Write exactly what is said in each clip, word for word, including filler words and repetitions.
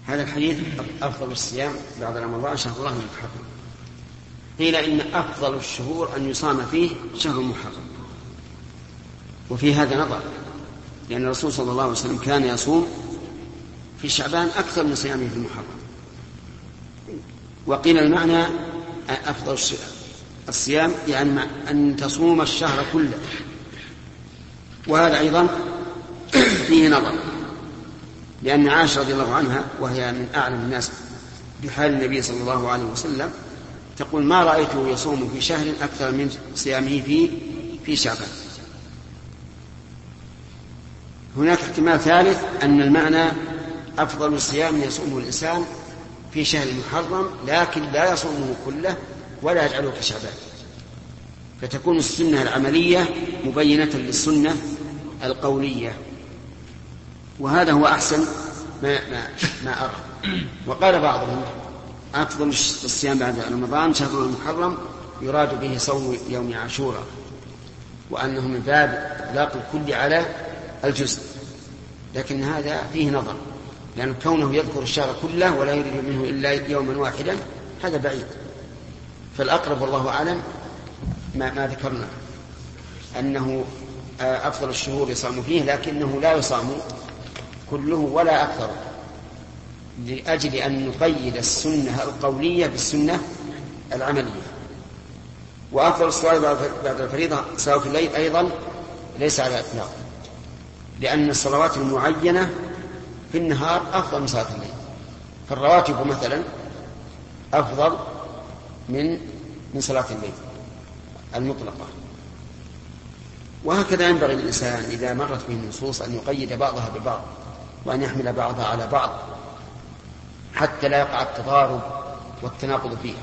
هذا الحديث أفضل الصيام بعد رمضان شهر الله المحرم، قيل إن أفضل الشهور أن يصام فيه شهر المحرم، وفي هذا نظر، لأن الرسول صلى الله عليه وسلم كان يصوم في شعبان أكثر من صيامه في المحرم. وقيل المعنى أفضل الصيام يعني أن تصوم الشهر كله، وهذا أيضا فيه نظر، لأن عائشة رضي الله عنها وهي من أعلم الناس بحال النبي صلى الله عليه وسلم تقول ما رأيته يصوم في شهر أكثر من صيامه في في شعبان. هناك احتمال ثالث أن المعنى أفضل الصيام يصومه الإنسان في شهر محرم لكن لا يصومه كله ولا يجعله كشعبان، فتكون السنة العملية مبينة للسنة القولية، وهذا هو أحسن ما, ما, ما أرى. وقال بعضهم أفضل الصيام بعد رمضان شهر المحرم يراد به صوم يوم عاشوراء، وأنه من باب إطلاق الكل على الجزء، لكن هذا فيه نظر، لأن كونه يذكر الشهر كله ولا يريد منه إلا يوما واحدا هذا بعيد. فالأقرب والله أعلم ما, ما ذكرنا أنه أفضل الشهور يصام فيه، لكنه لا يصام كله ولا أكثر، لأجل أن نقيد السنة القولية بالسنة العملية. وأفضل الصلاة بعد الفريضة صلاة الليل أيضا ليس على إطلاق، لأن الصلوات المعينة في النهار أفضل من صلاة الليل، فالرواتب مثلا أفضل من من صلاة الليل المطلقة. وهكذا ينبغي للإنسان إذا مرت به النصوص أن يقيد بعضها ببعض وأن يحمل بعضها على بعض حتى لا يقع التضارب والتناقض فيها.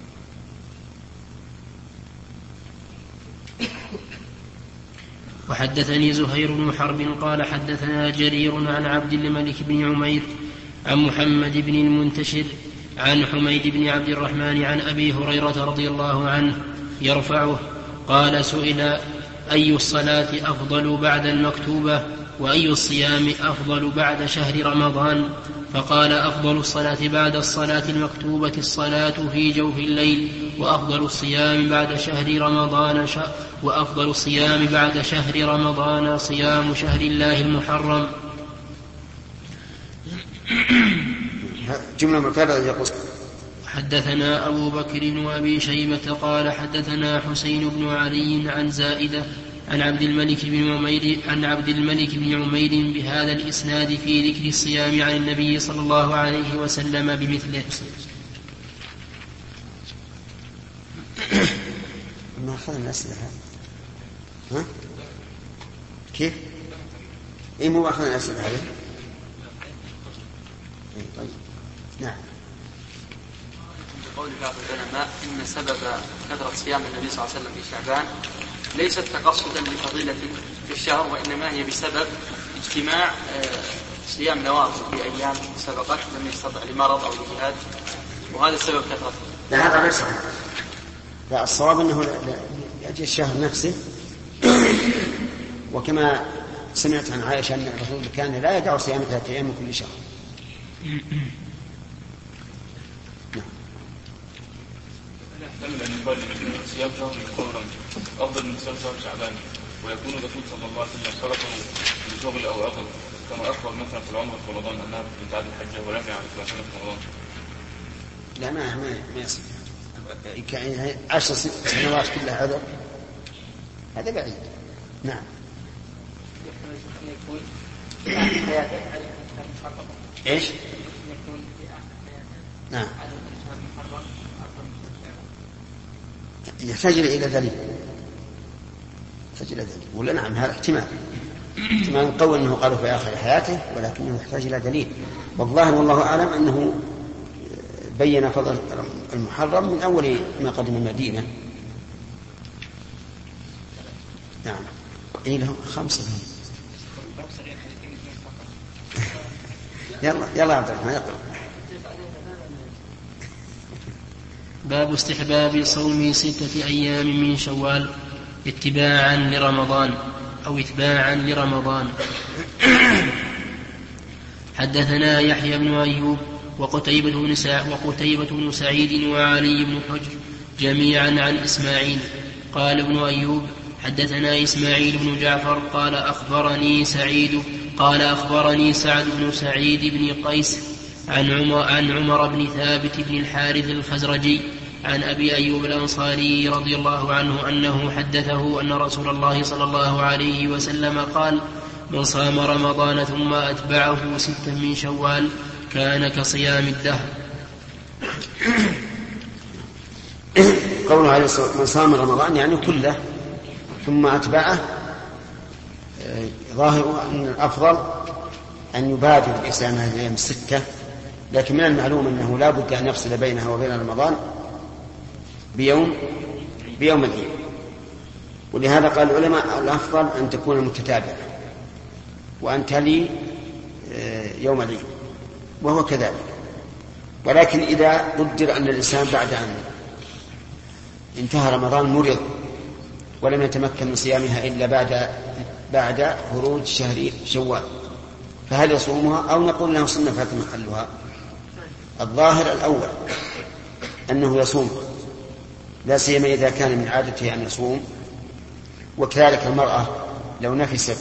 وحدثني زهير بن حرب قال حدثنا جرير عن عبد الملك بن عمير عن محمد بن المنتشر عن حميد بن عبد الرحمن عن أبي هريرة رضي الله عنه يرفعه قال سئل أي الصلاة أفضل بعد المكتوبة وأي الصيام أفضل بعد شهر رمضان؟ فقال أفضل الصلاة بعد الصلاة المكتوبة الصلاة في جوف الليل، وأفضل الصيام بعد شهر رمضان ش... وأفضل الصيام بعد شهر رمضان صيام شهر الله المحرم. جملة مفردة يقول حدثنا أبو بكر وأبي شيبة قال حدثنا حسين بن علي عن زائدة عن عبد الملك بن عمير عن عبد الملك بن عمير بهذا الإسناد في ذكر الصيام عن النبي صلى الله عليه وسلم بمثله. ما أخذنا الأسئلة ها؟ كيف؟ إيه مو أخذنا الأسئلة هذه؟ طيب نعم. بقول بعض العلماء إن سبب كثرة صيام النبي صلى الله عليه وسلم في شعبان ليست تقصدا لفضيلة في الشهر، وإنما هي بسبب اجتماع صيام نوافل في أيام سبقت لم يستطع لمرض أو لجهاد، وهذا السبب كثرة. لا هذا ليس، لا الصواب أنه لأجل الشهر نفسه، وكما سمعت عن عائشة أن الرسول كان لا يدع صيام ثلاثة أيام من كل شهر. يحتمل أن يقال أن صيام شهر المحرم أفضل من صيام شهر شعبان، ويكون الرسول صلى الله عليه وسلم تركه لشغل أو عذر، كما أخبر مثلا في العمرة في رمضان أنها بتعدي الحجة ولم يعرف ثلاثين في رمضان. لا ما ما ما يصير يعني عشر سنوات كلها عذر، هذا بعيد. نعم. ايش؟ نعم. يحتاج إلى دليل، يحتاج إلى دليل، ولا نعم هذا احتمال احتمال قوي أنه قالوا في آخر حياته، ولكنه يحتاج إلى دليل. والظاهر والله أعلم أنه بين فضل المحرم من أول ما قدم المدينة. نعم. إيه لهم خمسة. يلا يلا عبد الرحمن يقرأ. باب استحباب صوم ستة أيام من شوال اتباعا لرمضان أو اتباعا لرمضان. حدثنا يحيى بن أيوب وقتيبة بن, سع... وقتيبة بن سعيد وعلي بن حجر جميعا عن إسماعيل. قال ابن أيوب حدثنا إسماعيل بن جعفر قال أخبرني سعيد قال أخبرني سعد بن سعيد بن قيس عن عمر, عن عمر بن ثابت بن الحارث الخزرجي عن أبي أيوب الأنصاري رضي الله عنه أنه حدثه أن رسول الله صلى الله عليه وسلم قال: من صام رمضان ثم أتبعه ستا من شوال كان كصيام الدهر. قوله عليه الصلاة والسلام من صام رمضان يعني كله ثم أتبعه، ظاهر أن الأفضل أن يبادر بإسلام هذه الأيام الستة، لكن من المعلوم أنه لا بد أن يفصل بينها وبين رمضان بيوم بيوم العيد، ولهذا قال العلماء الأفضل أن تكون متتابعة وأن تلي يوم العيد، وهو كذلك. ولكن إذا قدر أن الإنسان بعد أن انتهى رمضان مرض ولم يتمكن من صيامها إلا بعد بعد خروج شهر شوال، فهل يصومها أو نقول له سنة فات محلها؟ الظاهر الأول أنه يصومها، لا سيما إذا كان من عادته أن يصوم. وكذلك المرأة لو نفست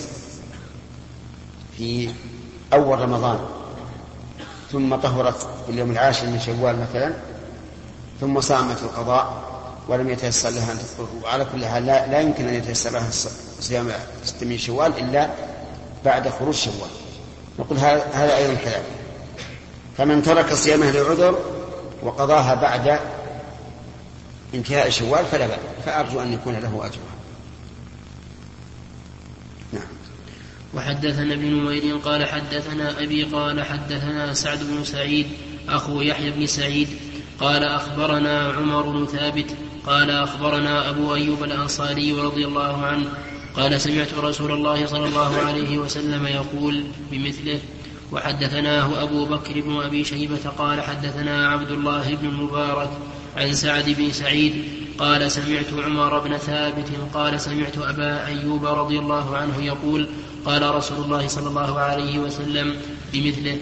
في أول رمضان ثم طهرت في اليوم العاشر من شوال مثلا ثم صامت القضاء ولم يتيسر لها أن تفطر، وعلى كل حال لا, لا يمكن أن يتيسر لها صيام ستة من شوال إلا بعد خروج شوال، نقول هذا أيضا كذلك. فمن ترك صيامه لعذر وقضاها بعد انتهاء شوال فلا بأس، فأرجو أن يكون له أجرها. نعم. وحدثنا ابن نمير قال حدثنا أبي قال حدثنا سعد بن سعيد أخو يحيى بن سعيد قال أخبرنا عمر بن ثابت قال أخبرنا أبو أيوب الأنصاري رضي الله عنه قال سمعت رسول الله صلى الله عليه وسلم يقول بمثله. وحدثناه أبو بكر بن أبي شيبة قال حدثنا عبد الله بن المبارك عن سعد بن سعيد قال سمعت عمر بن ثابت قال سمعت أبا أيوب رضي الله عنه يقول قال رسول الله صلى الله عليه وسلم بمثله.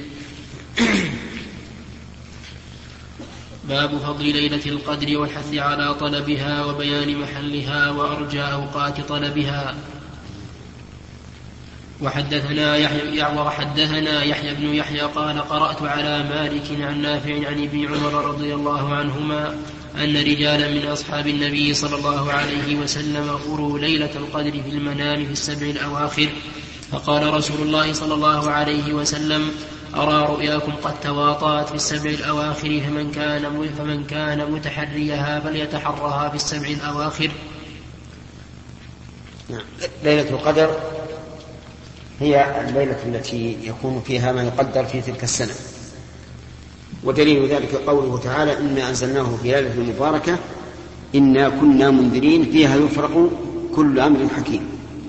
باب فضل ليلة القدر والحث على طلبها وبيان محلها وأرجى أوقات طلبها. وحدثنا يحيى وحدثنا يحيى بن يحيى قال قرأت على مالك عن نافع عن ابن عمر رضي الله عنهما أن رجالا من أصحاب النبي صلى الله عليه وسلم أروا ليلة القدر في المنام في السبع الأواخر، فقال رسول الله صلى الله عليه وسلم أرى رؤياكم قد تواطأت في السبع الأواخر فمن كان, فمن كان متحريها فليتحرها في السبع الأواخر. ليلة القدر هي الليلة التي يكون فيها ما يقدر في تلك السنة، ودليل ذلك قوله تعالى إنا أنزلناه في ليلة مباركة إنا كنا منذرين فيها يفرق كل أمر حكيم.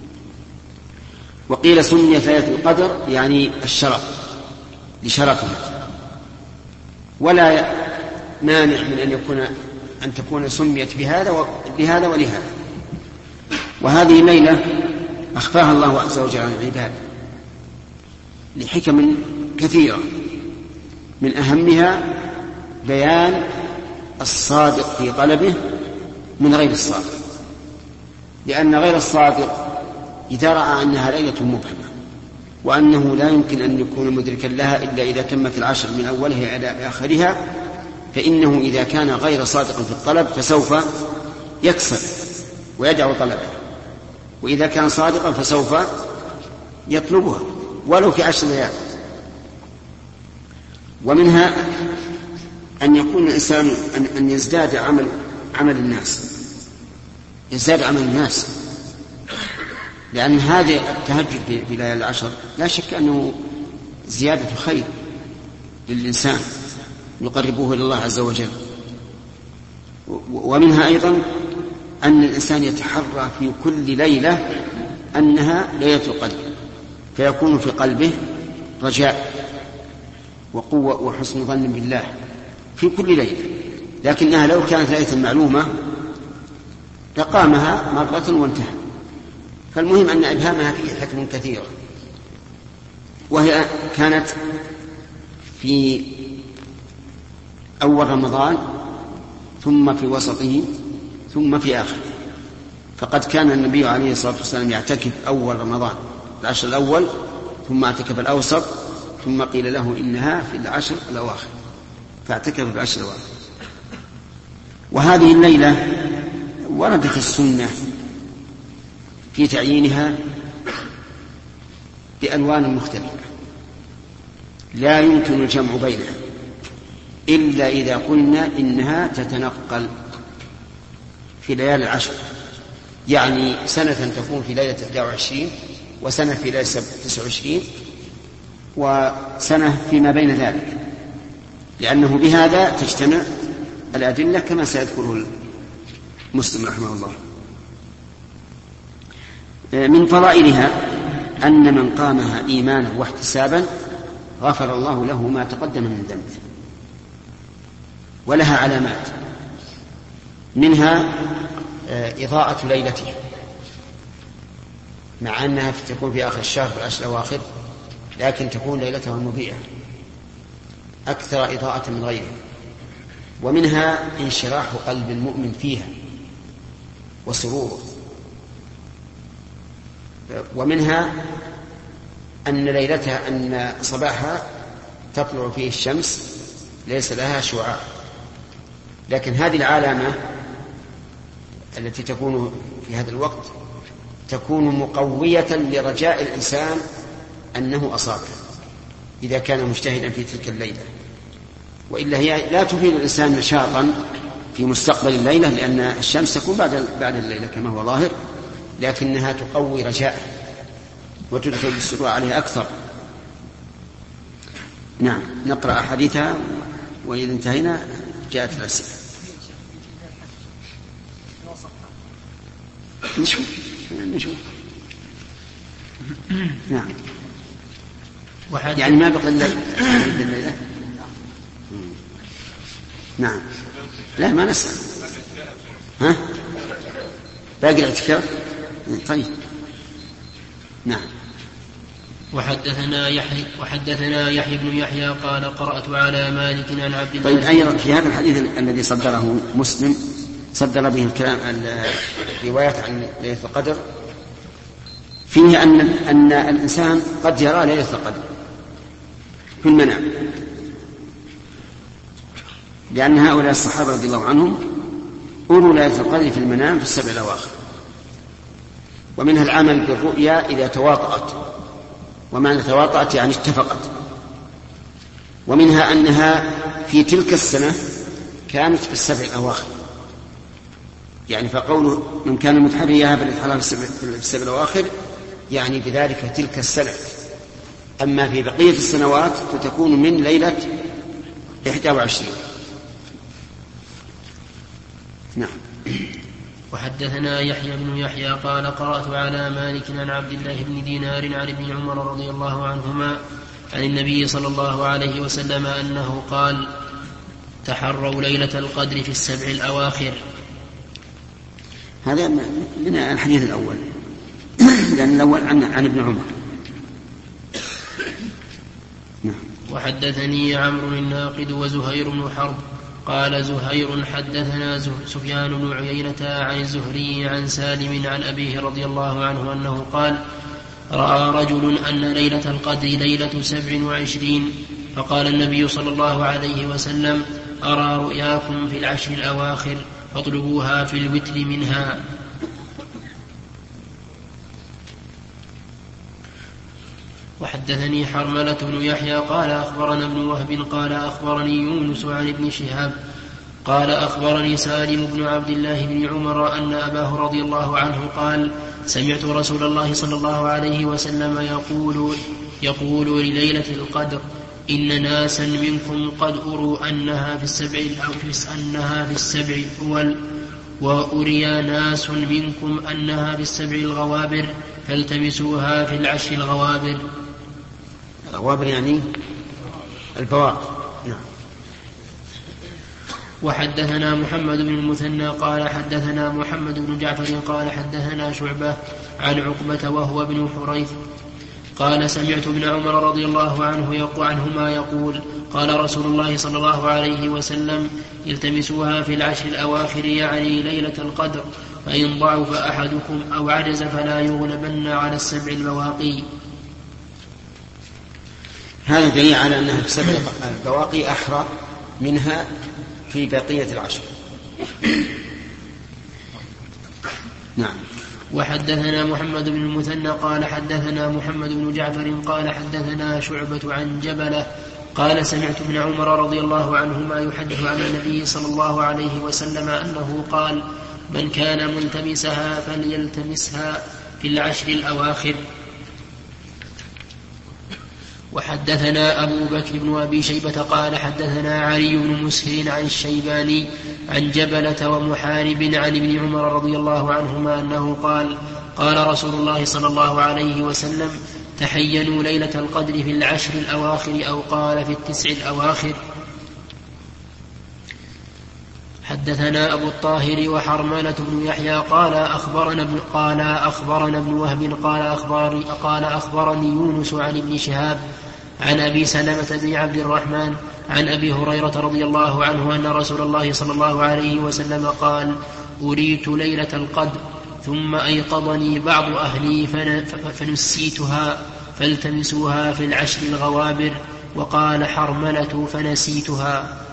وقيل سميت ليلة القدر يعني الشرف لشرفها، ولا مانع من أن يكون أن تكون سميت بهذا بهذا ولهذا. وهذه الليلة أخفاها الله عز وجل عن العباد لحكم كثيرة، من أهمها بيان الصادق في طلبه من غير الصادق، لأن غير الصادق إذا رأى أنها ليلة مبهمة وأنه لا يمكن أن يكون مدركا لها إلا إذا تمت العشر من أولها إلى آخرها، فإنه إذا كان غير صادق في الطلب فسوف يكسر ويدع طلبه، وإذا كان صادقا فسوف يطلبها ولو في عشر ليال. ومنها أن يكون الإنسان أن, أن يزداد عمل عمل الناس يزداد عمل الناس لأن هذا التهجد في ليالي العشر لا شك أنه زيادة خير للإنسان يقربه إلى الله عز وجل. ومنها أيضا أن الإنسان يتحرى في كل ليلة أنها ليلة القدر، فيكون في قلبه رجاء وقوة وحسن ظن بالله في كل ليلة، لكنها لو كانت ليلة معلومة لقامها مرة وانتهى. فالمهم أن إبهامها فيه حكم كثيرة، وهي كانت في أول رمضان ثم في وسطه ثم في آخره. فقد كان النبي عليه الصلاة والسلام يعتكف أول رمضان العشر الأول، ثم اعتكف الأوسط، ثم قيل له إنها في العشر الأواخر فاعتكف في العشر الأواخر. وهذه الليلة وردت السنة في تعيينها بألوان مختلفة لا يمكن الجمع بينها إلا إذا قلنا إنها تتنقل في ليالي العشر، يعني سنة تكون في ليلة إحدى وعشرين، وسنة في ليلة تسعة وعشرين، وسنة فيما بين ذلك، لأنه بهذا تجتمع الأدلة كما سيذكره مسلم رحمه الله. من فضائلها أن من قامها إيمانا واحتسابا غفر الله له ما تقدم من ذنبه. ولها علامات، منها إضاءة ليلته، مع أنها تكون في آخر الشهر في العشر الأواخر، لكن تكون ليلته المضيئة أكثر إضاءة من غيرها. ومنها انشراح قلب المؤمن فيها وسروره. ومنها أن ليلتها أن صباحها تطلع فيه الشمس ليس لها شعاع، لكن هذه العلامة التي تكون في هذا الوقت تكون مقوية لرجاء الإنسان أنه أصابه إذا كان مجتهدا في تلك الليلة، وإلا هي لا تفيد الإنسان نشاطا في مستقبل الليلة، لأن الشمس تكون بعد بعد الليلة كما هو ظاهر، لكنها تقوي رجاءه وتدخل السرور عليه أكثر. نعم، نقرأ حديثها وإذا انتهينا جاءت الأسئلة. نشوف نشوف نعم، يعني ما بقى الليلة. نعم، لا ما نسأل. ها، باقي الاعتكاف. طيب، نعم. وحدثنا يحيى وحدثنا يحيى بن يحيى قال قرأت على مالك عن عبد الله. طيب، أيضا في هذا الحديث الذي صدره مسلم صدر به الكلام الروايات عن ليلة القدر، فيه أن أن الإنسان قد يرى ليلة القدر في المنام، لأن هؤلاء الصحابة رضي الله عنهم أروا ليلة القدر في المنام في السبع الأواخر. ومنها العمل بالرؤيا إذا تواطأت، ومعنى تواطأت يعني اتفقت. ومنها أنها في تلك السنة كانت في السبع الأواخر، يعني فقوله من كان متحريها بالإتحرام في السبع الأواخر يعني بذلك تلك السنة. أما في بقية السنوات فتكون من ليلة إحدى وعشرين. نعم. وحدثنا يحيى بن يحيى قال قرأت على مالك عن عبد الله بن دينار عن ابن عمر رضي الله عنهما عن النبي صلى الله عليه وسلم أنه قال تحروا ليلة القدر في السبع الأواخر. هذا من الحديث الأول، لأن الأول عن, عن ابن عمر. نعم. وحدثني عمرو الناقد وزهير بن حرب قال زهير حدثنا سفيان بن عيينة عن الزهري عن سالم عن أبيه رضي الله عنه أنه قال رأى رجل أن ليلة القدر ليلة سبع وعشرين، فقال النبي صلى الله عليه وسلم أرى رؤياكم في العشر الأواخر فاطلبوها في الوتر منها. وحدثني حرملة بن يحيى قال أخبرنا ابن وهب قال أخبرني يونس عن ابن شهاب قال أخبرني سالم بن عبد الله بن عمر أن أباه رضي الله عنه قال سمعت رسول الله صلى الله عليه وسلم يقول يقول لليلة القدر إن ناسا منكم قد أروا أنها في السبع أنها في السبع الأول، وأري ناس منكم أنها في السبع الغوابر فالتمسوها في العشر الغوابر. الغوابر يعني البواقي. نعم. وحدثنا محمد بن المثنى قال حدثنا محمد بن جعفر قال حدثنا شعبة عن عقبة وهو ابن حريث قال سمعت ابن عمر رضي الله عنه يقول عنهما يقول قال رسول الله صلى الله عليه وسلم التمسوها في العشر الأواخر يعني ليلة القدر فإن ضعف أحدكم أو عجز فلا يغلبن على السبع البواقي. هذا دليل على أنها في سبع البواقي أحرى منها في بقية العشر. نعم. وحدثنا محمد بن المثنى قال حدثنا محمد بن جعفر قال حدثنا شعبة عن جبلة قال سمعت ابن عمر رضي الله عنهما يحدث عن النبي صلى الله عليه وسلم أنه قال من كان ملتمسها فليلتمسها في العشر الأواخر. وحدثنا أبو بكر بن أبي شيبة قال حدثنا علي بن مسهر عن الشيباني عن جبلة ومحارب عن ابن عمر رضي الله عنهما أنه قال قال رسول الله صلى الله عليه وسلم تحينوا ليلة القدر في العشر الأواخر أو قال في التسع الأواخر. حدثنا أبو الطاهر وحرملة بن يحيى قال أخبرنا ابن, قال أخبرنا ابن وهب قال, أخبر قال أخبرني يونس عن ابن شهاب عن أبي سلمة بن عبد الرحمن عن أبي هريرة رضي الله عنه أن رسول الله صلى الله عليه وسلم قال أريت ليلة القدر ثم أيقظني بعض أهلي فنسيتها فالتمسوها في العشر الغوابر. وقال حرملة فنسيتها.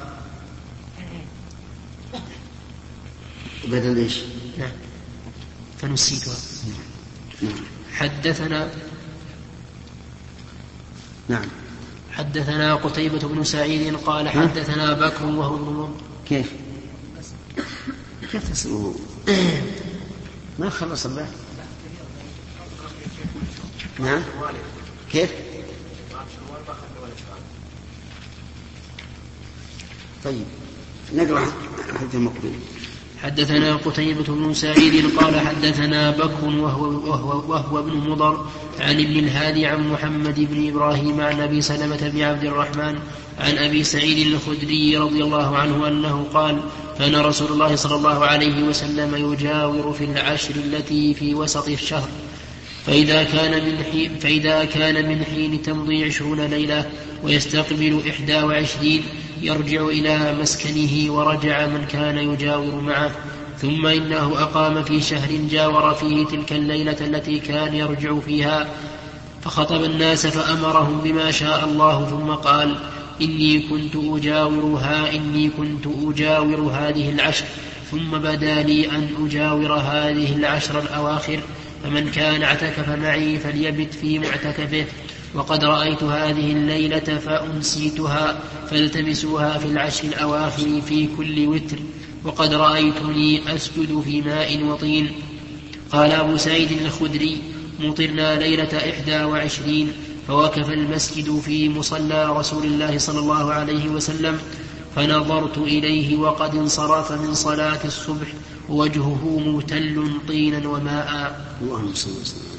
بدل إيش؟ نعم فنسيتها. حدثنا نعم حدثنا قتيبة بن سعيد قال حدثنا بكر وهو ابن كيف كيف تسمعه ما خلص الله. نعم كيف طيب نقرأ حديث المقبل. حدثنا قتيبة بن سعيد قال حدثنا بكر وهو, وهو, وهو ابن مضر عن ابن الهادي عن محمد بن إبراهيم عن أبي سلمة بن عبد الرحمن عن أبي سعيد الخدري رضي الله عنه أنه قال كان رسول الله صلى الله عليه وسلم يجاور في العشر التي في وسط الشهر فإذا كان من حين, فإذا كان من حين تمضي عشرون ليلة ويستقبل إحدى وعشرين يرجع إلى مسكنه ورجع من كان يجاور معه. ثم إنه أقام في شهر جاور فيه تلك الليلة التي كان يرجع فيها فخطب الناس فأمرهم بما شاء الله ثم قال إني كنت أجاورها إني كنت أجاور هذه العشر ثم بدا لي أن أجاور هذه العشر الأواخر فمن كان اعتكف معي فليبت في معتكفه. وقد رأيت هذه الليلة فأنسيتها فالتمسوها في العشر الأواخر في كل وتر وقد رأيتني أسجد في ماء وطين. قال أبو سعيد الخدري مطرنا ليلة إحدى وعشرين فوقف المسجد في مصلى رسول الله صلى الله عليه وسلم فنظرت إليه وقد انصرف من صلاة الصبح ووجهه متل طينا وماء. اللهم صل وسلم.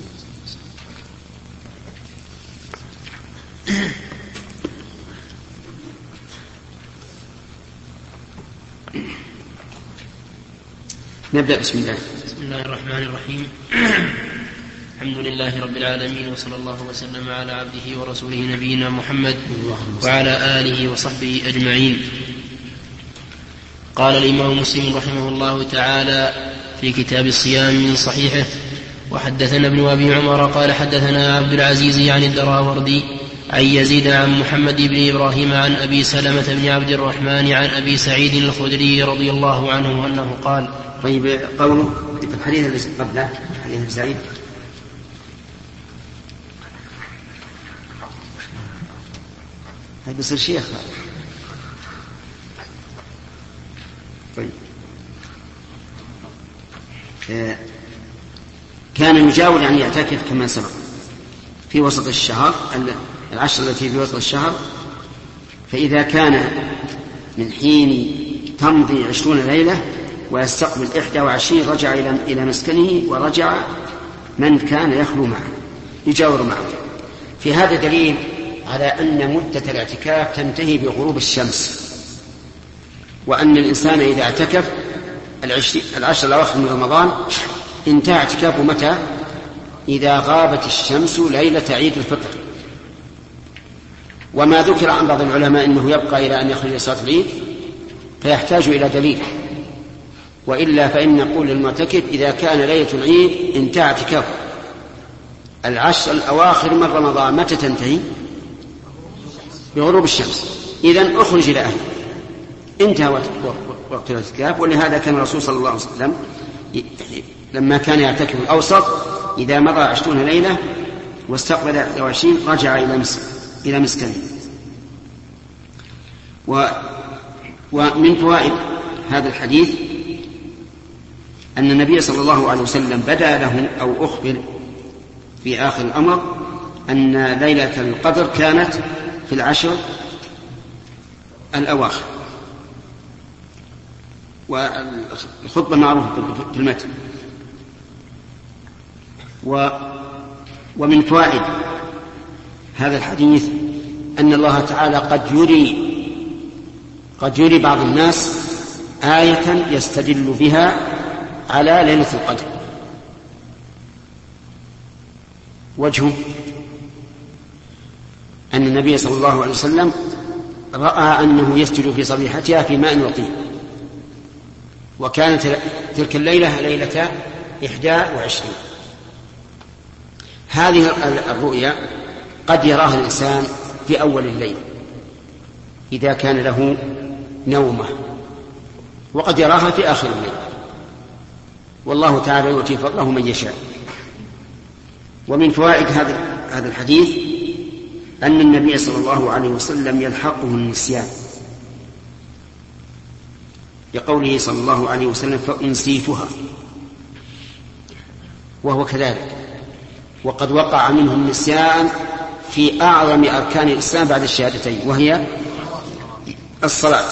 نبدأ. بسم الله. بسم الله الرحمن الرحيم. الحمد لله رب العالمين وصلى الله وسلم على عبده ورسوله نبينا محمد وعلى آله وصحبه أجمعين. قال الإمام مسلم رحمه الله تعالى في كتاب الصيام من صحيحه وحدثنا ابن أبي عمر قال حدثنا عبد العزيز عن الدراوردي عن يزيد عن محمد بن إبراهيم عن أبي سلمة بن عبد الرحمن عن أبي سعيد الخدري رضي الله عنه أنه قال. طيب قوله في الحديث الذي قبله حديث سعيد هذا بيصير شيخ. طيب كان يجاور يعني يعتكف كما سبق في وسط الشهر العشر التي في وسط الشهر فإذا كان من حين تمضي عشرون ليلة ويستقبل إحدى وعشرين رجع إلى مسكنه ورجع من كان يخلو معه يجاور معه. في هذا دليل على أن مدة الاعتكاف تنتهي بغروب الشمس وأن الإنسان إذا اعتكف العشر الأواخر من رمضان انتهى اعتكافه متى؟ إذا غابت الشمس ليلة عيد الفطر. وما ذكر عن بعض العلماء أنه يبقى إلى أن يخرج صلاة العيد فيحتاج إلى دليل، وإلا فإن نقول للمعتكف إذا كان ليلة العيد انتهى اعتكافه. العشر الأواخر من رمضان متى تنتهي؟ بغروب الشمس. إذن أخرج إلى أهله، انتهى وقت الاعتكاف. ولهذا كان الرسول صلى الله عليه وسلم لما كان يعتكف الأوسط إذا مضى عشرون ليلة واستقبل واحد وعشرين رجع إلى مصر إلى مسكنه. و ومن فوائد هذا الحديث أن النبي صلى الله عليه وسلم بدأ له أو أخبر في آخر الأمر أن ليلة القدر كانت في العشر الأواخر، والخطبة معروفة في المتن. و ومن فوائد هذا الحديث أن الله تعالى قد يري قد يري بعض الناس آية يستدل بها على ليلة القدر. وجهه أن النبي صلى الله عليه وسلم رأى أنه يسجد في صبيحتها في ماء وطين، وكانت تلك الليلة ليلة إحدى وعشرين. هذه الرؤيا قد يراها الإنسان في أول الليل إذا كان له نومة، وقد يراها في آخر الليل، والله تعالى يؤتي فضله من يشاء. ومن فوائد هذا الحديث أن النبي صلى الله عليه وسلم يلحقه النسيان، لقوله صلى الله عليه وسلم فأنسيتها، وهو كذلك. وقد وقع منه النسيان في أعظم أركان الإسلام بعد الشهادتين، وهي الصلاة.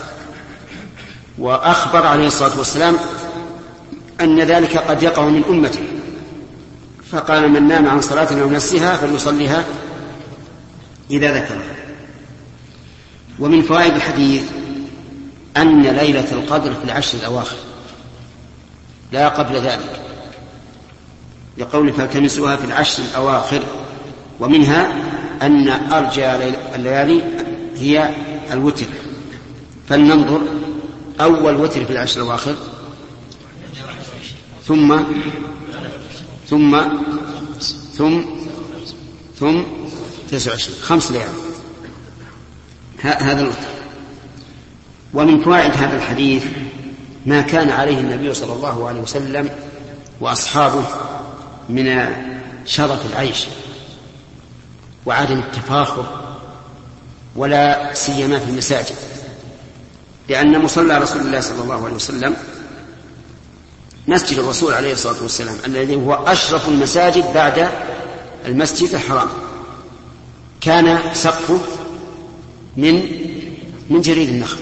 وأخبر عليه الصلاة والسلام أن ذلك قد يقع من أمته، فقال من نام عن صلاة أو نسيها فليصليها إذا ذكرها. ومن فوائد الحديث أن ليلة القدر في العشر الأواخر لا قبل ذلك، لقول فالتمسوها في العشر الأواخر. ومنها أن أرجى الليالي هي الوتر، فلننظر أول وتر في العشر الأواخر، ثم ثم ثم ثم تسعة وعشرين، خمس ليالي، هذا الوتر. ومن فوائد هذا الحديث ما كان عليه النبي صلى الله عليه وسلم وأصحابه من شرف العيش وعدم التفاخر، ولا سيما في المساجد، لأن مصلى رسول الله صلى الله عليه وسلم مسجد الرسول عليه الصلاة والسلام الذي هو أشرف المساجد بعد المسجد الحرام، كان سقفه من من جريد النخل.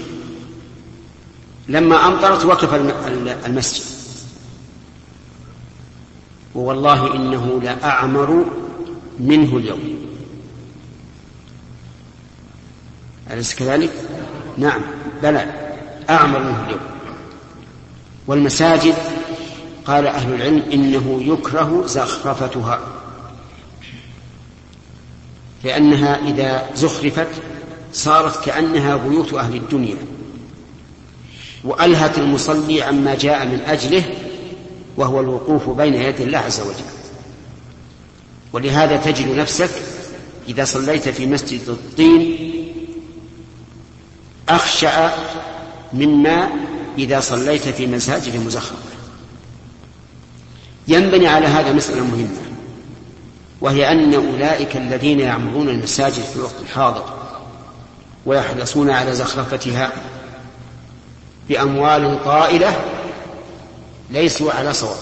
لما أمطرت وقف المسجد، ووالله إنه لأعمر منه اليوم. أليس كذلك؟ نعم، بلى، أعمر منه اليوم. والمساجد قال أهل العلم إنه يكره زخرفتها، لأنها إذا زخرفت صارت كأنها بيوت أهل الدنيا، وألهت المصلي عما جاء من أجله، وهو الوقوف بين يدي الله عز وجل. ولهذا تجد نفسك إذا صليت في مسجد الطين أخشع مما إذا صليت في مساجد مزخرفة. ينبني على هذا مسألة مهمة، وهي أن أولئك الذين يعمرون المساجد في الوقت الحاضر ويحرصون على زخرفتها بأموال طائلة ليسوا على صواب،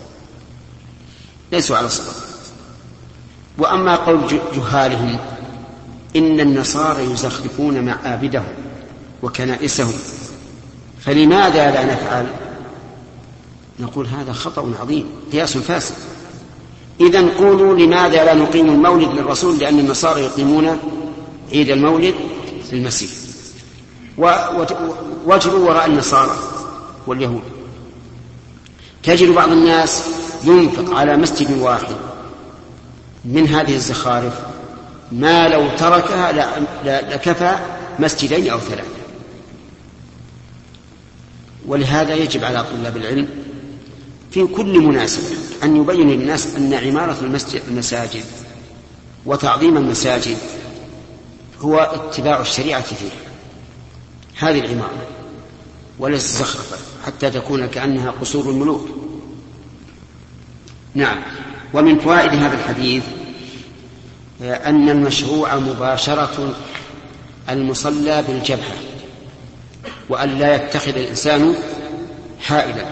ليسوا على صواب. وأما قول جهالهم إن النصارى يزخرفون معابدهم وكنائسهم فلماذا لا نفعل؟ نقول هذا خطأ عظيم، قياس فاسد. إذن قولوا لماذا لا نقيم المولد للرسول؟ لأن النصارى يقيمون عيد المولد في المسيح، واجروا وراء النصارى واليهود. تجد بعض الناس ينفق على مسجد واحد من هذه الزخارف ما لو تركها لكفى مسجدين أو ثلاثة. ولهذا يجب على طلاب العلم في كل مناسبة أن يبين للناس أن عمارة المسجد المساجد وتعظيم المساجد هو اتباع الشريعة فيه، هذه العمارة وليس زخرفة حتى تكون كأنها قصور الملوك. نعم. ومن فوائد هذا الحديث أن المشروع مباشرة المصلى بالجبهة، وأن لا يتخذ الإنسان حائلا.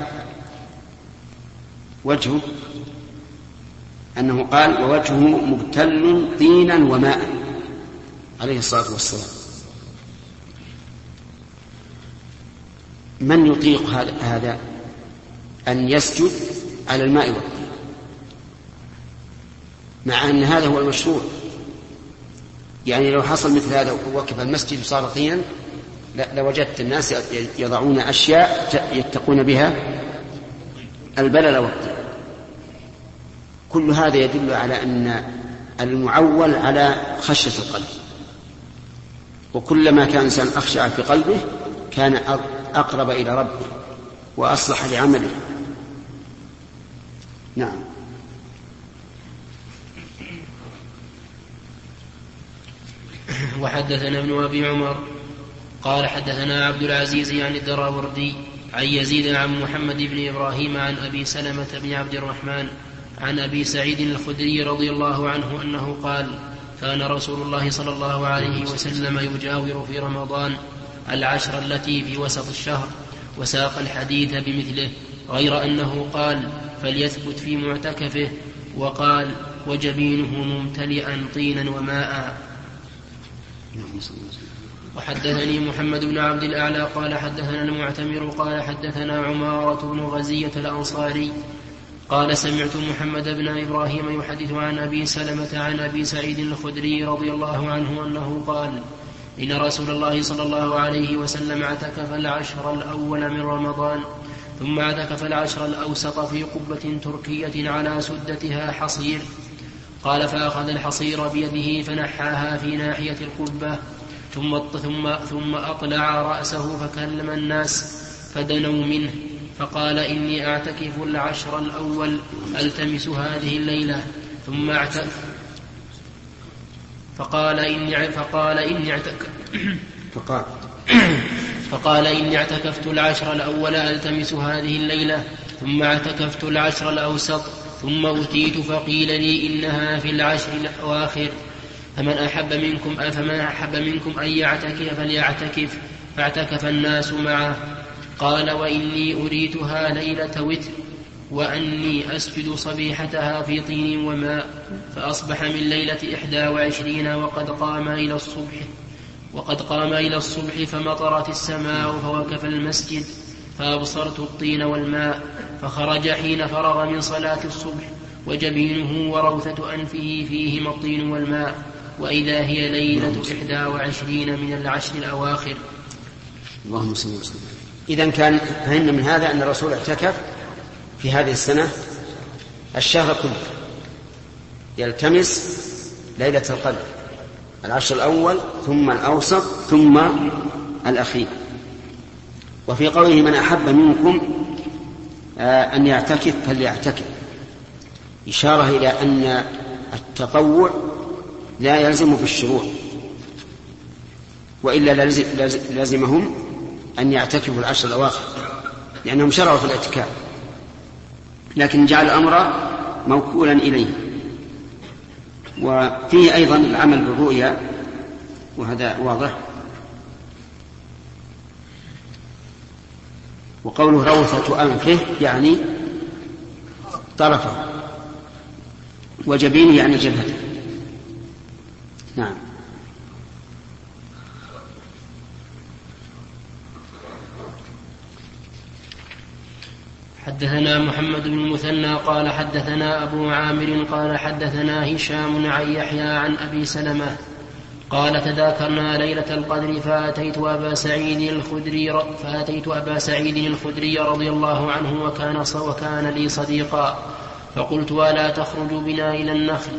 وجهه أنه قال ووجهه مبتل طينا وماء عليه الصلاة والسلام. من يطيق هذا أن يسجد على الماء والطين، مع أن هذا هو المشروع؟ يعني لو حصل مثل هذا ووقف المسجد وصار طينا لوجدت الناس يضعون أشياء يتقون بها البلل والطين. كل هذا يدل على أن المعول على خشية القلب، وكلما كان الإنسان أخشع في قلبه كان أقرب إلى ربه وأصلح لعمله. نعم. وحدثنا ابن أبي عمر قال حدثنا عبد العزيز عن الدراوردي عن يزيد عن محمد بن إبراهيم عن أبي سلمة بن عبد الرحمن عن أبي سعيد الخدري رضي الله عنه أنه قال كان رسول الله صلى الله عليه وسلم يجاور في رمضان العشر التي في وسط الشهر، وساق الحديث بمثله، غير أنه قال فليثبت في معتكفه، وقال وجبينه ممتلئا طينا وماء. وحدثني محمد بن عبد الأعلى قال حدثنا المعتمر قال حدثنا عمارة بن غزية الأنصاري قال سمعت محمد بن إبراهيم يحدث عن أبي سلمة عن أبي سعيد الخدري رضي الله عنه أنه قال إن رسول الله صلى الله عليه وسلم اعتكف العشر الأول من رمضان، ثم اعتكف العشر الأوسط في قبة تركية على سدتها حصير. قال فأخذ الحصير بيده فنحاها في ناحية القبة، ثم ثم ثم أطلع رأسه فكلم الناس فدنوا منه، فقال إني أعتكف العشر الأول ألتمس هذه الليلة، ثم اعتكف فقال إني فقال إني اعتكف فقال فقال إني اعتكفت العشر الأول ألتمس هذه الليلة، ثم اعتكفت العشر الأوسط، ثم أتيت فقيل لي إنها في العشر الأواخر، فمن أحب منكم فمن أحب منكم أن يعتكف فليعتكف، فاعتكف الناس معه. قال وإني أريتها ليلة وتر، وأني أسجد صبيحتها في طين وماء، فأصبح من ليلة إحدى وعشرين وقد قام إلى الصبح وقد قام إلى الصبح فمطرت السماء فوقف المسجد، فأبصرت الطين والماء، فخرج حين فرغ من صلاة الصبح وجبينه وروثة أنفه فيهما الطين والماء، وإذا هي ليلة إحدى وعشرين من العشر الأواخر. اللهم صل وسلم. إذن كان فهمنا من هذا أن الرسول اعتكف في هذه السنة الشهر كله، يلتمس ليلة القدر، العشر الأول ثم الأوسط ثم الأخير. وفي قوله من أحب منكم أن يعتكف فليعتكف إشارة إلى أن التطوع لا يلزم بالشروع، وإلا لازمهم أن يعتكفوا العشر الأواخر لأنهم شرعوا في الاعتكاف، لكن جعل الأمر موكولا إليه. وفيه أيضا العمل بالرؤيا، وهذا واضح. وقوله روثة أنفه يعني طرفه، وجبينه يعني جبهته. نعم. حدثنا محمد بن المثنى قال حدثنا أبو عامر قال حدثنا هشام عن يحيى عن أبي سلمة قال تذاكرنا ليلة القدر فأتيت أبا سعيد الخدري فأتيت أبا سعيد الخدري رضي الله عنه وكان وكان لي صديقا، فقلت ألا تخرج بنا إلى النخل؟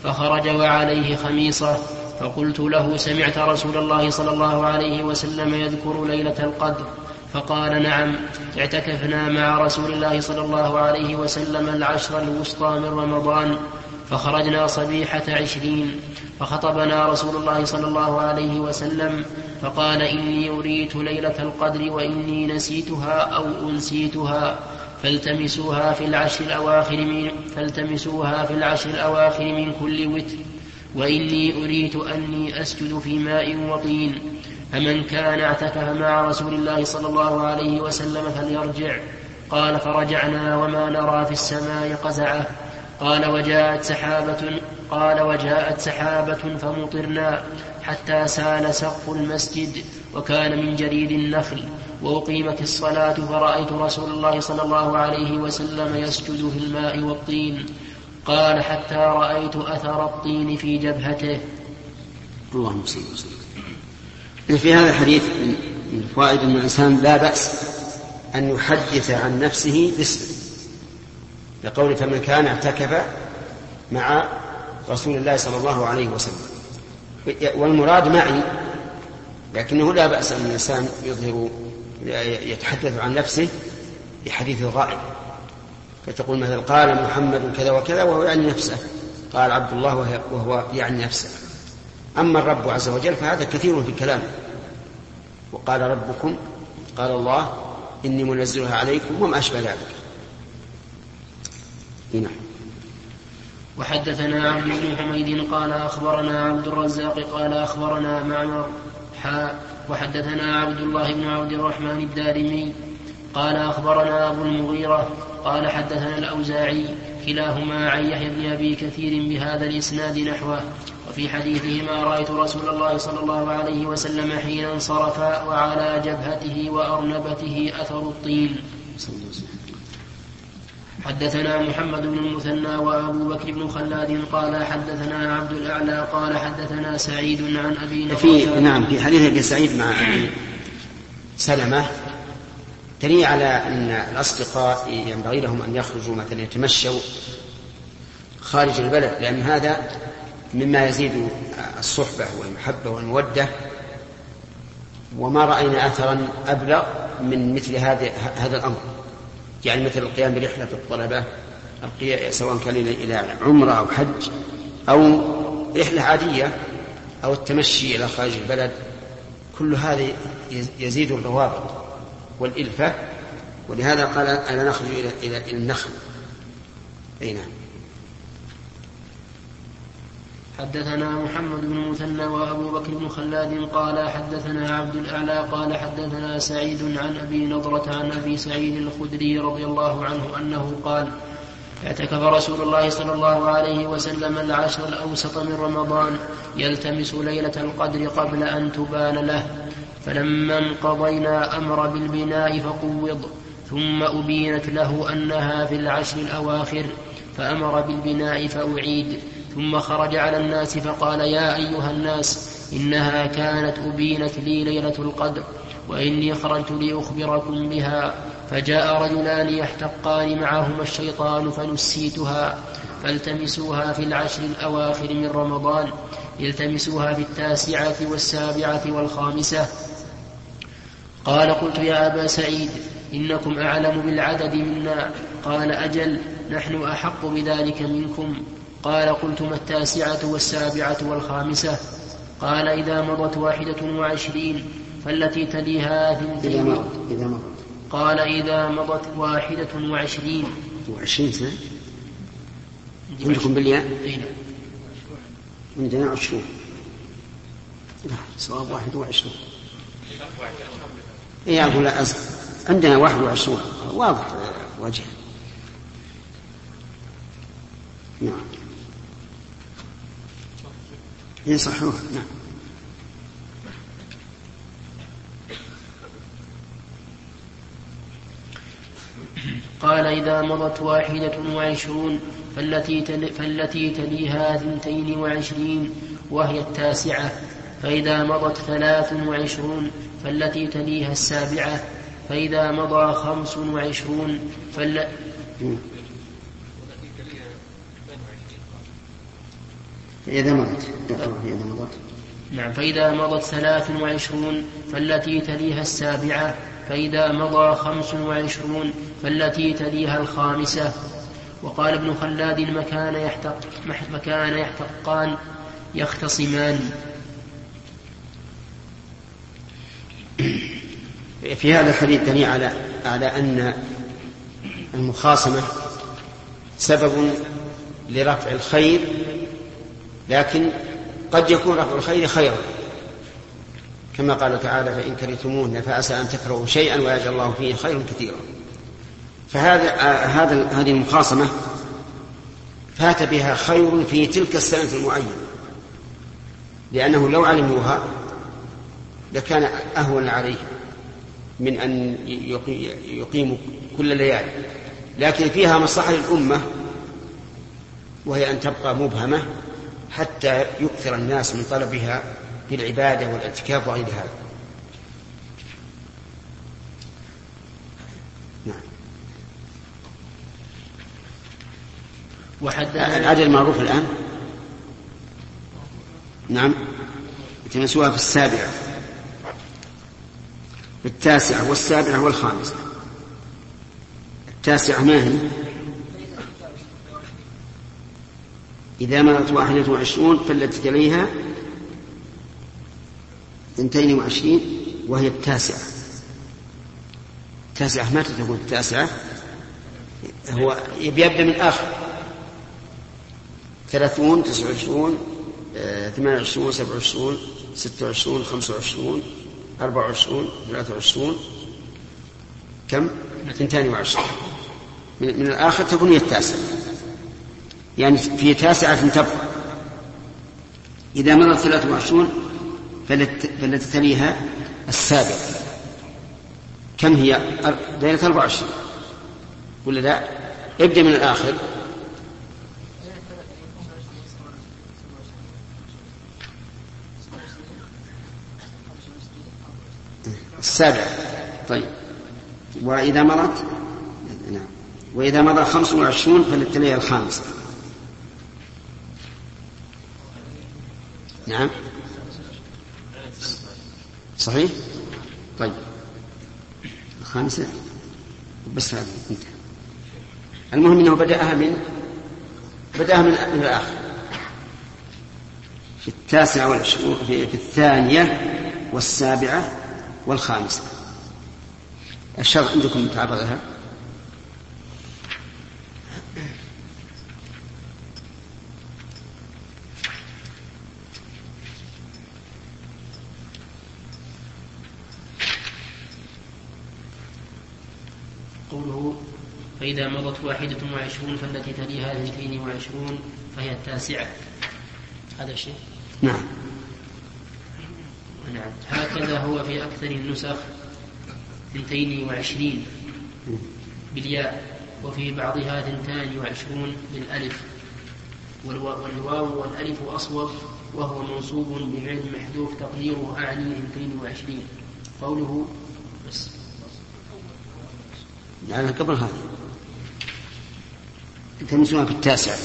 فخرج وعليه خميصة، فقلت له: سمعت رسول الله صلى الله عليه وسلم يذكر ليلة القدر؟ فقال: نعم، اعتكفنا مع رسول الله صلى الله عليه وسلم العشر الوسطى من رمضان، فخرجنا صبيحة عشرين، فخطبنا رسول الله صلى الله عليه وسلم فقال: إني أريت ليلة القدر وإني نسيتها أو أنسيتها، فالتمسوها في العشر الأواخر من, فالتمسوها في العشر الأواخر من كل وتر، وإني أريت أني أسجد في ماء وطين، فمن كان اعتكف مع رسول الله صلى الله عليه وسلم فليرجع. قال: فرجعنا وما نرى في السماء قزعة. قال: وجاءت سحابة قال وجاءت سحابة فمطرنا حتى سال سقف المسجد، وكان من جريد النخل، وأقيمت الصلاة، فرأيت رسول الله صلى الله عليه وسلم يسجد في الماء والطين. قال: حتى رأيت أثر الطين في جبهته. اللهم صل وسلم. في هذا الحديث من فوائد أن الإنسان لا بأس أن يحدث عن نفسه باسمه، لقول: فمن كان اعتكف مع رسول الله صلى الله عليه وسلم، والمراد معي، لكنه لا بأس أن الإنسان يظهر يتحدث عن نفسه بحديث الغائب، فتقول مثلا: قال محمد كذا وكذا وهو يعني نفسه، قال عبد الله وهو يعني نفسه. أما الرب عز وجل فهذا كثير في الكلام، وقال ربكم، قال الله إني منزلها عليكم وما أشبه ذلك. هنا. وحدثنا عبد بن حميد قال أخبرنا عبد الرزاق قال أخبرنا معمر حاء وحدثنا عبد الله بن عبد الرحمن الدارمي قال أخبرنا أبو المغيرة قال حدثنا الأوزاعي كلاهما عن يحيى بن أبي كثير بهذا الإسناد نحوه. وفي حديثهما: رأيت رسول الله صلى الله عليه وسلم حين انصرف وعلى جبهته وأرنبته أثر الطين. حدثنا محمد بن المثنى وأبو بكر بن خلاد قال حدثنا عبد الأعلى قال حدثنا سعيد عن أبي في نعم في حديث أبي سعيد مع أبي سلمة دليل على أن الأصدقاء ينبغي لهم أن يخرجوا مثلا يتمشوا خارج البلد، لأن هذا مما يزيد الصحبة والمحبة والمودة، وما رأينا أثرا أبلغ من مثل هذا هذا الأمر، يعني مثل القيام برحلة الطلبة سواء كان إلى عمرة أو حج أو رحلة عادية أو التمشي إلى خارج البلد، كل هذا يزيد الروابط والإلفة، ولهذا قال ألا نخرج إلى إلى إلى النخل. أي نعم. حدثنا محمد بن المثنى وأبو بكر بن خلاد قال حدثنا عبد الأعلى قال حدثنا سعيد عن أبي نضرة عن أبي سعيد الخدري رضي الله عنه أنه قال: اعتكف رسول الله صلى الله عليه وسلم العشر الأوسط من رمضان يلتمس ليلة القدر قبل أن تبان له، فلما انقضينا أمر بالبناء فقوض، ثم أبينت له أنها في العشر الأواخر فأمر بالبناء فأعيد، ثم خرج على الناس فقال: يا أيها الناس، إنها كانت أبينت لي ليلة القدر، وإني خرجت لأخبركم بها. فجاء رجلان يحتقان معهما الشيطان فنسيتها، فالتمسوها في العشر الأواخر من رمضان، التمسوها في التاسعة والسابعة والخامسة. قال: قلت يا أبا سعيد إنكم أعلم بالعدد منا. قال: أجل، نحن أحق بذلك منكم. قال: قلت ما التاسعة والسابعة والخامسة؟ قال: إذا مضت واحدة وعشرين فالتي تليها ثنتين. قال: إذا مضت واحدة وعشرين وعشرين سنة عندكم بالياء؟ عندنا عشرون. صواب واحد وعشرون. إيه أقول لا أزل. عندنا واحد وعشرون واضح وجه. نعم يصحوه. نعم. قال: إذا مضت واحدة وعشرون فالتي, تل فالتي تليها ثنتين وعشرين وهي التاسعة، فإذا مضت ثلاث وعشرون فالتي تليها السابعة، فإذا مضى خمس وعشرون فال... فإذا مضت فإذا مضت نعم فإذا مضت ثلاث وعشرون فالتي تليها السابعة، فإذا مضى خمس وعشرون فالتي تليها الخامسة. وقال ابن خلاد مكان يحتق مكان يحتقان يختصمان. في هذا الحديث دليل على على أن المخاصمة سبب لرفع الخير، لكن قد يكون رفع الخير خيرا، كما قال تعالى فإن كرهتموهن فعسى أن تكرهوا شيئا ويجعل الله فيه خيرا كثيرا. فهذا هذا هذه المخاصمة فات بها خير في تلك السنة المعينة، لأنه لو علموها لكان أهون عليه من أن يقيموا كل ليالي، لكن فيها مصلحة للأمة وهي أن تبقى مبهمة حتى يكثر الناس من طلبها في العبادة والاعتكاف وغير هذا. نعم. العدد معروف الآن. نعم يتمسوها في السابعة في التاسعة والسابعة والخامسة. التاسعة ما هي؟ إذا مرت واحدة وعشرون فالتي تليها اثنتين وعشرين وهي التاسعة. التاسعة متى تكون التاسعة؟ هو يبدأ من آخر ثلاثون تسعة وعشرون ثمانية وعشرون سبعة وعشرون ستة وعشرون خمسة وعشرون أربعة وعشرون ثلاثة وعشرون كم؟ اثنتين وعشرين من, من الآخر تكون هي التاسعة، يعني في تاسعة تبقى. إذا مرت ثلاثة وعشرون فالتي تليها السابعة كم هي؟ ليلة أربعة وعشرين ولا لا؟ ابدأ من الآخر. السابعة. طيب وإذا مرت نعم وإذا مضى خمس وعشرون فالتي تليها الخامسة. نعم صحيح. طيب الخامسة بس هذا انتهى. المهم أنه بدأها من بدأها من, من الآخر في التاسعة والعشرون في, في الثانية والسابعة والخامسة. الشرع عندكم متعرضها. قوله فإذا مضت واحدة وعشرون فالتي تليها اثنتين وعشرون فهي التاسعة. هذا شيء. نعم. نعم هكذا هو في أكثر النسخ اثنتين وعشرين بالياء، وفي بعضها اثنتان وعشرون بالألف، والواو والألف أصوب وهو منصوب بفعل محذوف تقديره أعني اثنتين وعشرين. قوله بس يعني قبل هذا تمسوها في التاسعة.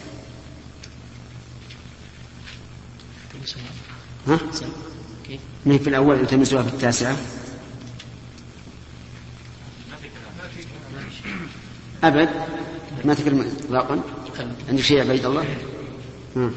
ها؟ كيف؟ من في الأول التمسوها في التاسعة أبد ما تكلم إطلاقا. عندك شيء يا عبيد الله؟ ها.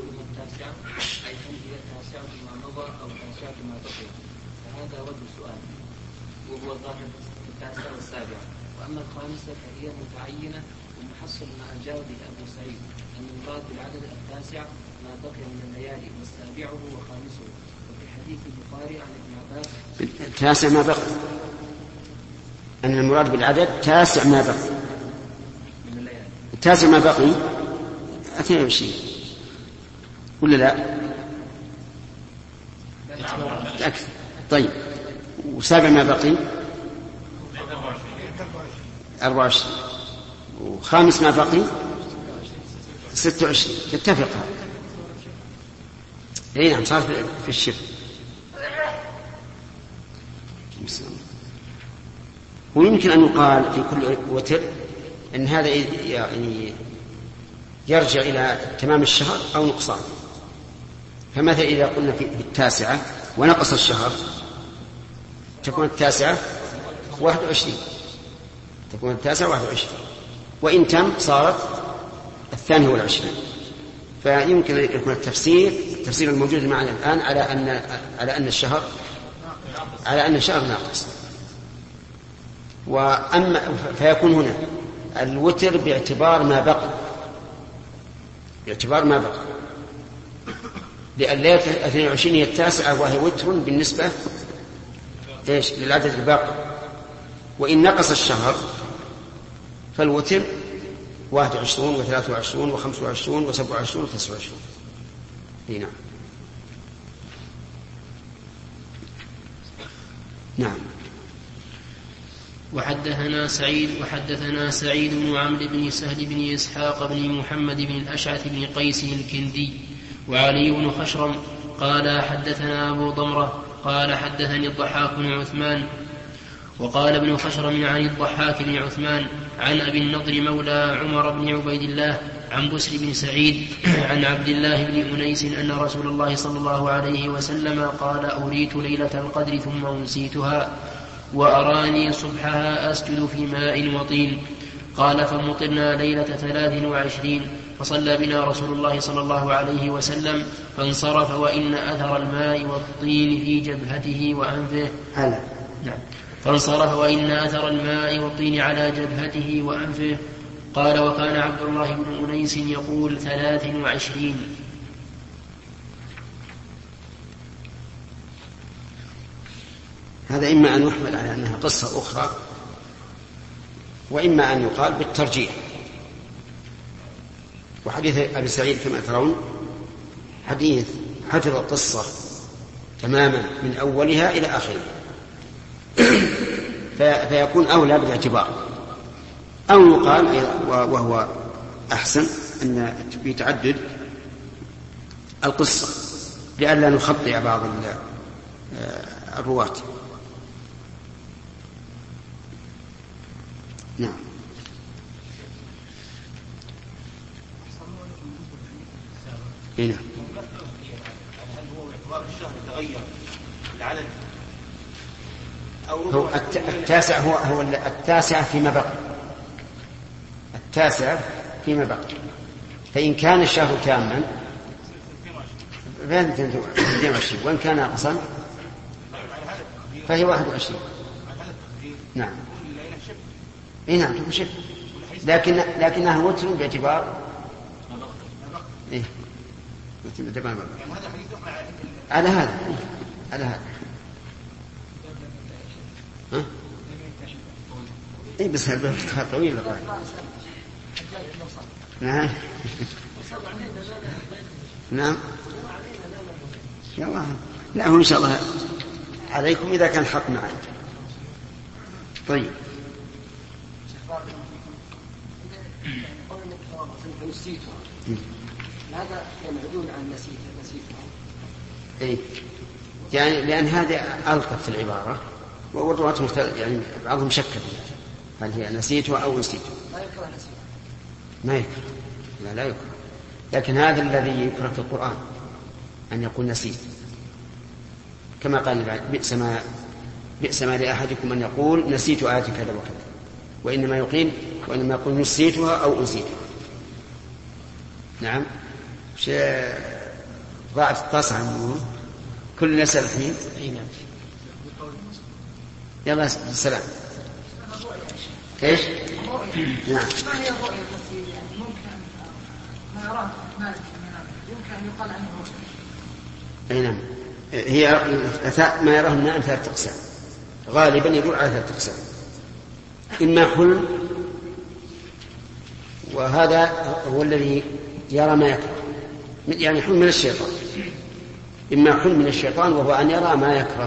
هذا رد السؤال وهو الظاهر في التاسعة والسابعة. وأما الخامسة فهي متعينة ومحصل ما أجاب به أبو سعيد أن المراد بالعدد التاسع ما بقي من الليالي والسابعه وخامسه. وفي حديث البخاري عن ابن عباس التاسع ما بقي، أن المراد بالعدد تاسع ما بقي من الليالي. التاسع ما بقي اثنين وعشرين ولا لا؟ أكثر. طيب وسابع ما بقي أربعة وعشرين وخامس ما بقي ستة وعشرين. تتفق هذا. اي نعم صار في الشرك. ويمكن أن يقال في كل وتر أن هذا يعني يرجع إلى تمام الشهر أو نقصان. فمثلا إذا قلنا في التاسعة ونقص الشهر تكون التاسعة واحد وعشرين، تكون التاسعة واحد وعشرين، وإن تم صارت الثانية والعشرين. فيمكن أن يكون التفسير التفسير الموجود معنا الآن على أن على أن الشهر على أن الشهر ناقص. وأما فيكون هنا الوتر باعتبار ما بقي، باعتبار ما بقي، لأن ليلة اثنين وعشرين هي التاسعة وهي وتر بالنسبة إيش للعدد الباقي. وإن نقص الشهر فالوتر واحد وعشرون وثلاثة وعشرون وخمس وعشرون وسبع وعشرون وتسع وعشرون. نعم. نعم. وحدثنا سعيد وحدثنا سعيد بن عمرو بن سهل بن إسحاق بن محمد بن الأشعث بن قيس الكندي وعلي بن خشرم قال حدثنا أبو ضمرة قال حدثني الضحاك بن عثمان. وقال ابن خشرم عن الضحاك بن عثمان عن أبي النضر مولى عمر بن عبيد الله عن بسر بن سعيد عن عبد الله بن أنيس أن رسول الله صلى الله عليه وسلم قال أريت ليلة القدر ثم أنسيتها وأراني صبحها أسجد في ماء وطين. قال فمطرنا ليلة ثلاث وعشرين فصلى بنا رسول الله صلى الله عليه وسلم فانصرف وإن أثر الماء والطين في جبهته وأنفه. نعم. فانصرف وإن أثر الماء والطين على جبهته وأنفه. قال وكان عبد الله بن أنيس يقول ثلاث وعشرين. هذا إما أن يحمل على أنها قصة أخرى وإما أن يقال بالترجيح. وحديث أبي سعيد كما ترون حديث حفظ القصة تماما من أولها إلى آخرها، فيكون أولى بالاعتبار. أو يقال وهو أحسن أن يتعدد القصة لئلا نخطئ بعض الرواة. نعم. هنا هل هو باعتبار الشهر يتغير العدد هو التاسع هو هو التاسع فيما بقي، التاسع فيما بقي. فإن كان الشهر تاما فهي اثنين وعشرين، وإن كان ناقصا فهي واحد وعشرين. نعم. إيه نعم تكون شبه، لكن لكنها وتر باعتبار إيه تمام على هذا على هذا ها إيه بس هذا طويل لغاية. نعم نعم يا الله. لا هو إن شاء الله عليكم إذا كان حق معي. طيب هذا يمعدون عن نسيت نسيتها. إيه يعني لأن هذا ألطف في العبارة والرواة مختلف، يعني بعضهم شك فيها هل هي نسيتها أو نسيتها. لا يكره نسيتها. ما يكره، لا لا يكره، لكن هذا الذي يكره في القرآن أن يقول نسيت، كما قال بئس ما بئس ما لأحدكم أن يقول نسيت آية كذا وكذا، وإنما يقيم وإنما يقول نسيتها أو أنسيتها. نعم. شيء ضاعت الطاسة عنه كل نسأل الحين. يلا السلام. ايش؟ نعم. ما هي الرؤية التي ممكن ما يراه مالك يمكن أن يقال عنه رؤية؟ اي نعم. هي ما يراه النائم ثلاث أقسام، غالبا يدور على ثلاث أقسام. إما حلم، وهذا هو الذي يرى ما يكره، يعني حلم من الشيطان. إما حلم من الشيطان وهو أن يرى ما يكره،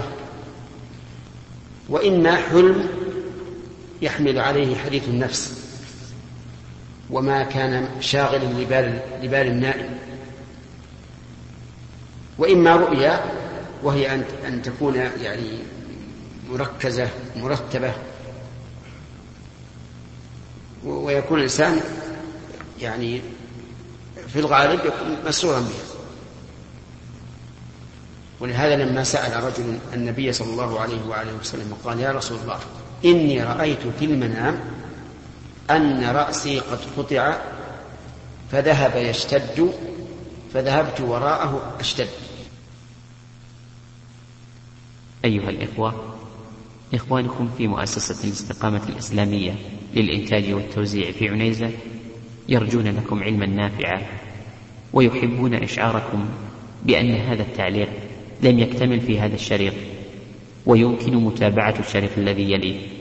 وإما حلم يحمل عليه حديث النفس وما كان شاغلا لبال, لبال النائم. وإما رؤيا وهي أن, أن تكون يعني مركزة مرتبة، ويكون الإنسان يعني في الغالب يكون مسرورا بها. ولهذا لما سأل رجل النبي صلى الله عليه وآله وسلم قال: يا رسول الله، إني رأيت في المنام أن رأسي قد قطع فذهب يشتد فذهبت وراءه أشتد. أيها الإخوة، إخوانكم في مؤسسة الاستقامة الإسلامية للإنتاج والتوزيع في عنيزة يرجون لكم علما نافعا، ويحبون إشعاركم بأن هذا التعليق لم يكتمل في هذا الشريط، ويمكن متابعة الشريط الذي يليه.